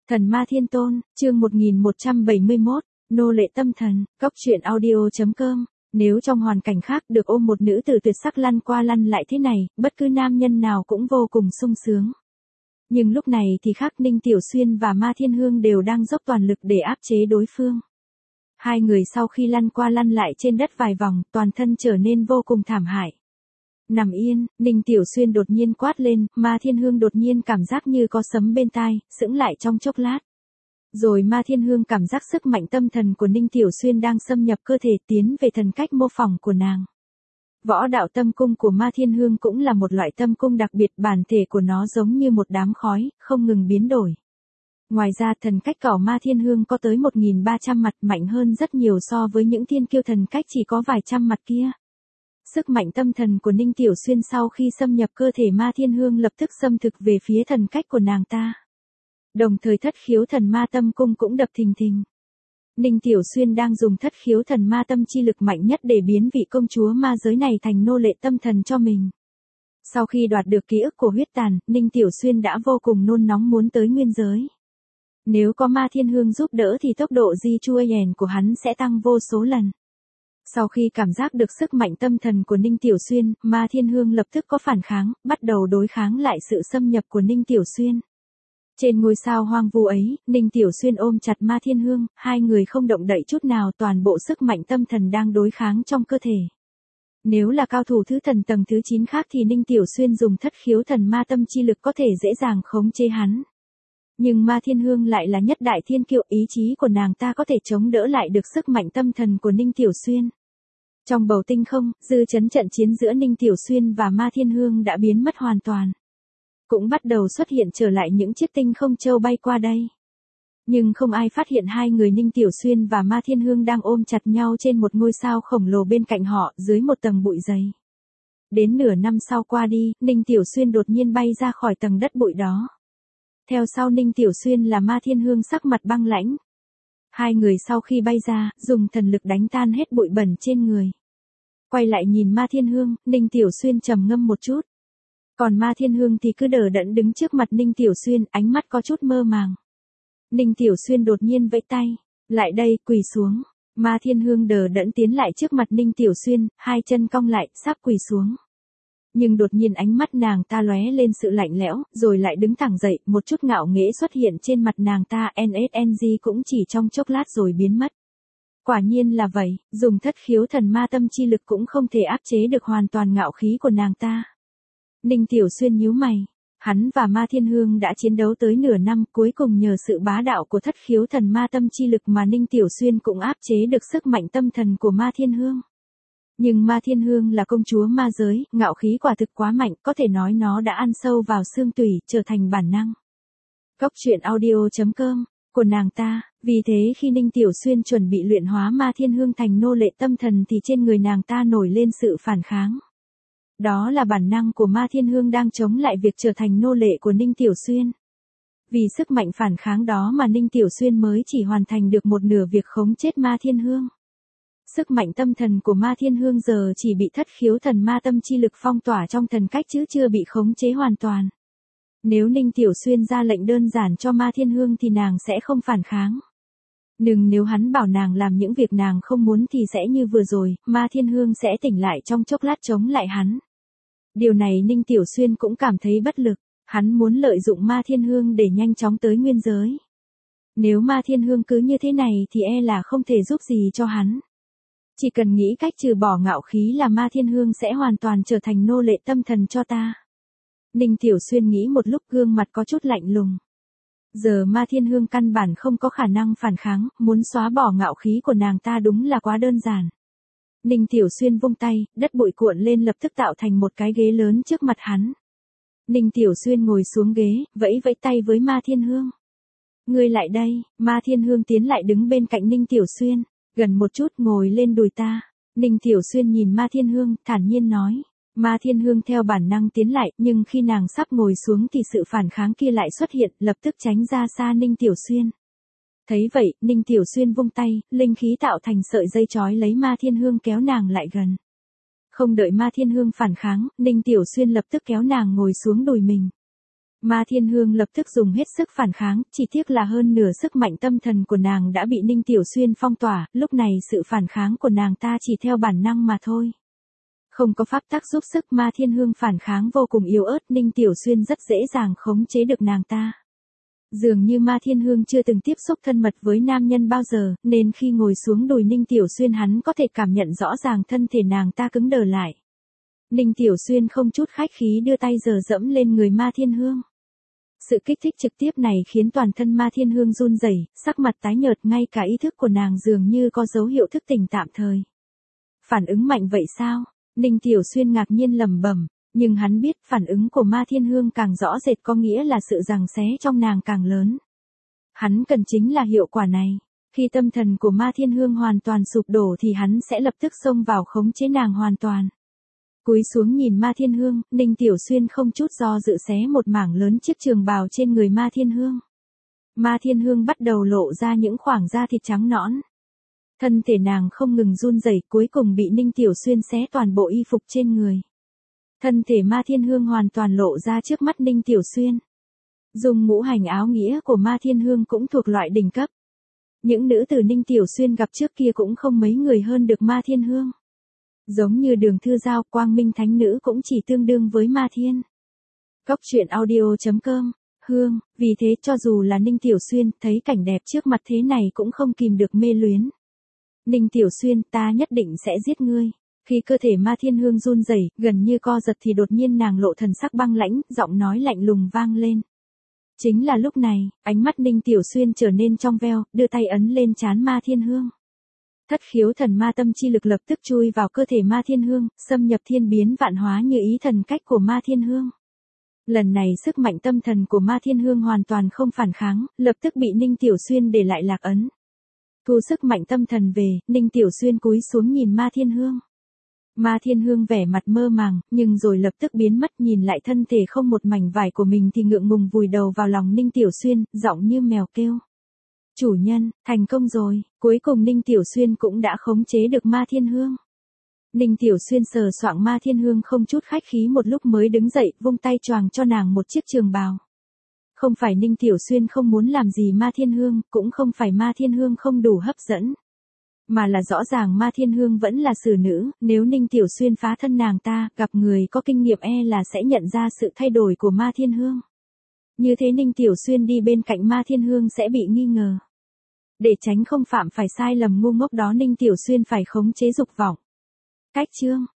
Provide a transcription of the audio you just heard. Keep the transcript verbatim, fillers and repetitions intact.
Thần Ma Thiên Tôn, chương một nghìn một trăm bảy mươi mốt, nô lệ tâm thần, cốc truyện audio chấm com. Nếu trong hoàn cảnh khác được ôm một nữ tử tuyệt sắc lăn qua lăn lại thế này, bất cứ nam nhân nào cũng vô cùng sung sướng. Nhưng lúc này thì khác, Ninh Tiểu Xuyên và Ma Thiên Hương đều đang dốc toàn lực để áp chế đối phương. Hai người sau khi lăn qua lăn lại trên đất vài vòng, toàn thân trở nên vô cùng thảm hại. Nằm yên, Ninh Tiểu Xuyên đột nhiên quát lên, Ma Thiên Hương đột nhiên cảm giác như có sấm bên tai, sững lại trong chốc lát. Rồi Ma Thiên Hương cảm giác sức mạnh tâm thần của Ninh Tiểu Xuyên đang xâm nhập cơ thể, tiến về thần cách mô phỏng của nàng. Võ đạo tâm cung của Ma Thiên Hương cũng là một loại tâm cung đặc biệt, bản thể của nó giống như một đám khói, không ngừng biến đổi. Ngoài ra thần cách của Ma Thiên Hương có tới một nghìn ba trăm mặt, mạnh hơn rất nhiều so với những thiên kiêu thần cách chỉ có vài trăm mặt kia. Sức mạnh tâm thần của Ninh Tiểu Xuyên sau khi xâm nhập cơ thể Ma Thiên Hương lập tức xâm thực về phía thần cách của nàng ta. Đồng thời thất khiếu thần ma tâm cung cũng đập thình thình. Ninh Tiểu Xuyên đang dùng thất khiếu thần ma tâm chi lực mạnh nhất để biến vị công chúa ma giới này thành nô lệ tâm thần cho mình. Sau khi đoạt được ký ức của huyết tàn, Ninh Tiểu Xuyên đã vô cùng nôn nóng muốn tới nguyên giới. Nếu có Ma Thiên Hương giúp đỡ thì tốc độ di chua yèn của hắn sẽ tăng vô số lần. Sau khi cảm giác được sức mạnh tâm thần của Ninh Tiểu Xuyên, Ma Thiên Hương lập tức có phản kháng, bắt đầu đối kháng lại sự xâm nhập của Ninh Tiểu Xuyên. Trên ngôi sao hoang vu ấy, Ninh Tiểu Xuyên ôm chặt Ma Thiên Hương, hai người không động đậy chút nào, toàn bộ sức mạnh tâm thần đang đối kháng trong cơ thể. Nếu là cao thủ thứ thần tầng thứ chín khác thì Ninh Tiểu Xuyên dùng thất khiếu thần ma tâm chi lực có thể dễ dàng khống chế hắn. Nhưng Ma Thiên Hương lại là nhất đại thiên kiêu, ý chí của nàng ta có thể chống đỡ lại được sức mạnh tâm thần của Ninh Tiểu Xuyên. Trong bầu tinh không, dư chấn trận chiến giữa Ninh Tiểu Xuyên và Ma Thiên Hương đã biến mất hoàn toàn. Cũng bắt đầu xuất hiện trở lại những chiếc tinh không châu bay qua đây. Nhưng không ai phát hiện hai người Ninh Tiểu Xuyên và Ma Thiên Hương đang ôm chặt nhau trên một ngôi sao khổng lồ bên cạnh họ, dưới một tầng bụi dày. Đến nửa năm sau qua đi, Ninh Tiểu Xuyên đột nhiên bay ra khỏi tầng đất bụi đó. Theo sau Ninh Tiểu Xuyên là Ma Thiên Hương sắc mặt băng lãnh. Hai người sau khi bay ra, dùng thần lực đánh tan hết bụi bẩn trên người. Quay lại nhìn Ma Thiên Hương, Ninh Tiểu Xuyên trầm ngâm một chút. Còn Ma Thiên Hương thì cứ đờ đẫn đứng trước mặt Ninh Tiểu Xuyên, ánh mắt có chút mơ màng. Ninh Tiểu Xuyên đột nhiên vẫy tay, lại đây, quỳ xuống. Ma Thiên Hương đờ đẫn tiến lại trước mặt Ninh Tiểu Xuyên, hai chân cong lại, sắp quỳ xuống. Nhưng đột nhiên ánh mắt nàng ta lóe lên sự lạnh lẽo, rồi lại đứng thẳng dậy, một chút ngạo nghễ xuất hiện trên mặt nàng ta, en ét en giê cũng chỉ trong chốc lát rồi biến mất. Quả nhiên là vậy, dùng thất khiếu thần ma tâm chi lực cũng không thể áp chế được hoàn toàn ngạo khí của nàng ta. Ninh Tiểu Xuyên nhíu mày, hắn và Ma Thiên Hương đã chiến đấu tới nửa năm, cuối cùng nhờ sự bá đạo của thất khiếu thần ma tâm chi lực mà Ninh Tiểu Xuyên cũng áp chế được sức mạnh tâm thần của Ma Thiên Hương. Nhưng Ma Thiên Hương là công chúa ma giới, ngạo khí quả thực quá mạnh, có thể nói nó đã ăn sâu vào xương tủy, trở thành bản năng. Cốc truyện audio chấm com, của nàng ta, vì thế khi Ninh Tiểu Xuyên chuẩn bị luyện hóa Ma Thiên Hương thành nô lệ tâm thần thì trên người nàng ta nổi lên sự phản kháng. Đó là bản năng của Ma Thiên Hương đang chống lại việc trở thành nô lệ của Ninh Tiểu Xuyên. Vì sức mạnh phản kháng đó mà Ninh Tiểu Xuyên mới chỉ hoàn thành được một nửa việc khống chết Ma Thiên Hương. Sức mạnh tâm thần của Ma Thiên Hương giờ chỉ bị thất khiếu thần ma tâm chi lực phong tỏa trong thần cách chứ chưa bị khống chế hoàn toàn. Nếu Ninh Tiểu Xuyên ra lệnh đơn giản cho Ma Thiên Hương thì nàng sẽ không phản kháng. Nhưng nếu hắn bảo nàng làm những việc nàng không muốn thì sẽ như vừa rồi, Ma Thiên Hương sẽ tỉnh lại trong chốc lát chống lại hắn. Điều này Ninh Tiểu Xuyên cũng cảm thấy bất lực, hắn muốn lợi dụng Ma Thiên Hương để nhanh chóng tới nguyên giới. Nếu Ma Thiên Hương cứ như thế này thì e là không thể giúp gì cho hắn. Chỉ cần nghĩ cách trừ bỏ ngạo khí là Ma Thiên Hương sẽ hoàn toàn trở thành nô lệ tâm thần cho ta. Ninh Tiểu Xuyên nghĩ một lúc, gương mặt có chút lạnh lùng. Giờ Ma Thiên Hương căn bản không có khả năng phản kháng, muốn xóa bỏ ngạo khí của nàng ta đúng là quá đơn giản. Ninh Tiểu Xuyên vung tay, đất bụi cuộn lên lập tức tạo thành một cái ghế lớn trước mặt hắn. Ninh Tiểu Xuyên ngồi xuống ghế, vẫy vẫy tay với Ma Thiên Hương. Ngươi lại đây, Ma Thiên Hương tiến lại đứng bên cạnh Ninh Tiểu Xuyên, gần một chút, ngồi lên đùi ta. Ninh Tiểu Xuyên nhìn Ma Thiên Hương, thản nhiên nói. Ma Thiên Hương theo bản năng tiến lại, nhưng khi nàng sắp ngồi xuống thì sự phản kháng kia lại xuất hiện, lập tức tránh ra xa Ninh Tiểu Xuyên. Thấy vậy, Ninh Tiểu Xuyên vung tay, linh khí tạo thành sợi dây trói lấy Ma Thiên Hương kéo nàng lại gần. Không đợi Ma Thiên Hương phản kháng, Ninh Tiểu Xuyên lập tức kéo nàng ngồi xuống đùi mình. Ma Thiên Hương lập tức dùng hết sức phản kháng, chỉ tiếc là hơn nửa sức mạnh tâm thần của nàng đã bị Ninh Tiểu Xuyên phong tỏa, lúc này sự phản kháng của nàng ta chỉ theo bản năng mà thôi. Không có pháp tắc giúp sức, Ma Thiên Hương phản kháng vô cùng yếu ớt, Ninh Tiểu Xuyên rất dễ dàng khống chế được nàng ta. Dường như Ma Thiên Hương chưa từng tiếp xúc thân mật với nam nhân bao giờ, nên khi ngồi xuống đùi Ninh Tiểu Xuyên hắn có thể cảm nhận rõ ràng thân thể nàng ta cứng đờ lại. Ninh Tiểu Xuyên không chút khách khí đưa tay giở dẫm lên người Ma Thiên Hương. Sự kích thích trực tiếp này khiến toàn thân Ma Thiên Hương run rẩy, sắc mặt tái nhợt, ngay cả ý thức của nàng dường như có dấu hiệu thức tỉnh tạm thời. Phản ứng mạnh vậy sao? Ninh Tiểu Xuyên ngạc nhiên lẩm bẩm, nhưng hắn biết phản ứng của Ma Thiên Hương càng rõ rệt có nghĩa là sự giằng xé trong nàng càng lớn. Hắn cần chính là hiệu quả này. Khi tâm thần của Ma Thiên Hương hoàn toàn sụp đổ thì hắn sẽ lập tức xông vào khống chế nàng hoàn toàn. Cúi xuống nhìn Ma Thiên Hương, Ninh Tiểu Xuyên không chút do dự xé một mảng lớn chiếc trường bào trên người Ma Thiên Hương. Ma Thiên Hương bắt đầu lộ ra những khoảng da thịt trắng nõn. Thân thể nàng không ngừng run rẩy, cuối cùng bị Ninh Tiểu Xuyên xé toàn bộ y phục trên người. Thân thể Ma Thiên Hương hoàn toàn lộ ra trước mắt Ninh Tiểu Xuyên. Dùng ngũ hành áo nghĩa của Ma Thiên Hương cũng thuộc loại đỉnh cấp. Những nữ tử Ninh Tiểu Xuyên gặp trước kia cũng không mấy người hơn được Ma Thiên Hương. Giống như Đường Thư Giao, Quang Minh Thánh Nữ cũng chỉ tương đương với Ma Thiên. Cốc truyện audio chấm com, Hương, vì thế cho dù là Ninh Tiểu Xuyên thấy cảnh đẹp trước mặt thế này cũng không kìm được mê luyến. Ninh Tiểu Xuyên, ta nhất định sẽ giết ngươi. Khi cơ thể Ma Thiên Hương run rẩy, gần như co giật thì đột nhiên nàng lộ thần sắc băng lãnh, giọng nói lạnh lùng vang lên. Chính là lúc này, ánh mắt Ninh Tiểu Xuyên trở nên trong veo, đưa tay ấn lên trán Ma Thiên Hương. Thất khiếu thần ma tâm chi lực lập tức chui vào cơ thể Ma Thiên Hương, xâm nhập thiên biến vạn hóa như ý thần cách của Ma Thiên Hương. Lần này sức mạnh tâm thần của Ma Thiên Hương hoàn toàn không phản kháng, lập tức bị Ninh Tiểu Xuyên để lại lạc ấn. Thu sức mạnh tâm thần về, Ninh Tiểu Xuyên cúi xuống nhìn Ma Thiên Hương. Ma Thiên Hương vẻ mặt mơ màng, nhưng rồi lập tức biến mất, nhìn lại thân thể không một mảnh vải của mình thì ngượng ngùng vùi đầu vào lòng Ninh Tiểu Xuyên, giọng như mèo kêu. Chủ nhân, thành công rồi, cuối cùng Ninh Tiểu Xuyên cũng đã khống chế được Ma Thiên Hương. Ninh Tiểu Xuyên sờ soạng Ma Thiên Hương không chút khách khí một lúc mới đứng dậy, vung tay choàng cho nàng một chiếc trường bào. Không phải Ninh Tiểu Xuyên không muốn làm gì Ma Thiên Hương, cũng không phải Ma Thiên Hương không đủ hấp dẫn. Mà là rõ ràng Ma Thiên Hương vẫn là xử nữ, nếu Ninh Tiểu Xuyên phá thân nàng ta, gặp người có kinh nghiệm e là sẽ nhận ra sự thay đổi của Ma Thiên Hương. Như thế Ninh Tiểu Xuyên đi bên cạnh Ma Thiên Hương sẽ bị nghi ngờ. Để tránh không phạm phải sai lầm ngu ngốc đó Ninh Tiểu Xuyên phải khống chế dục vọng. Cách chương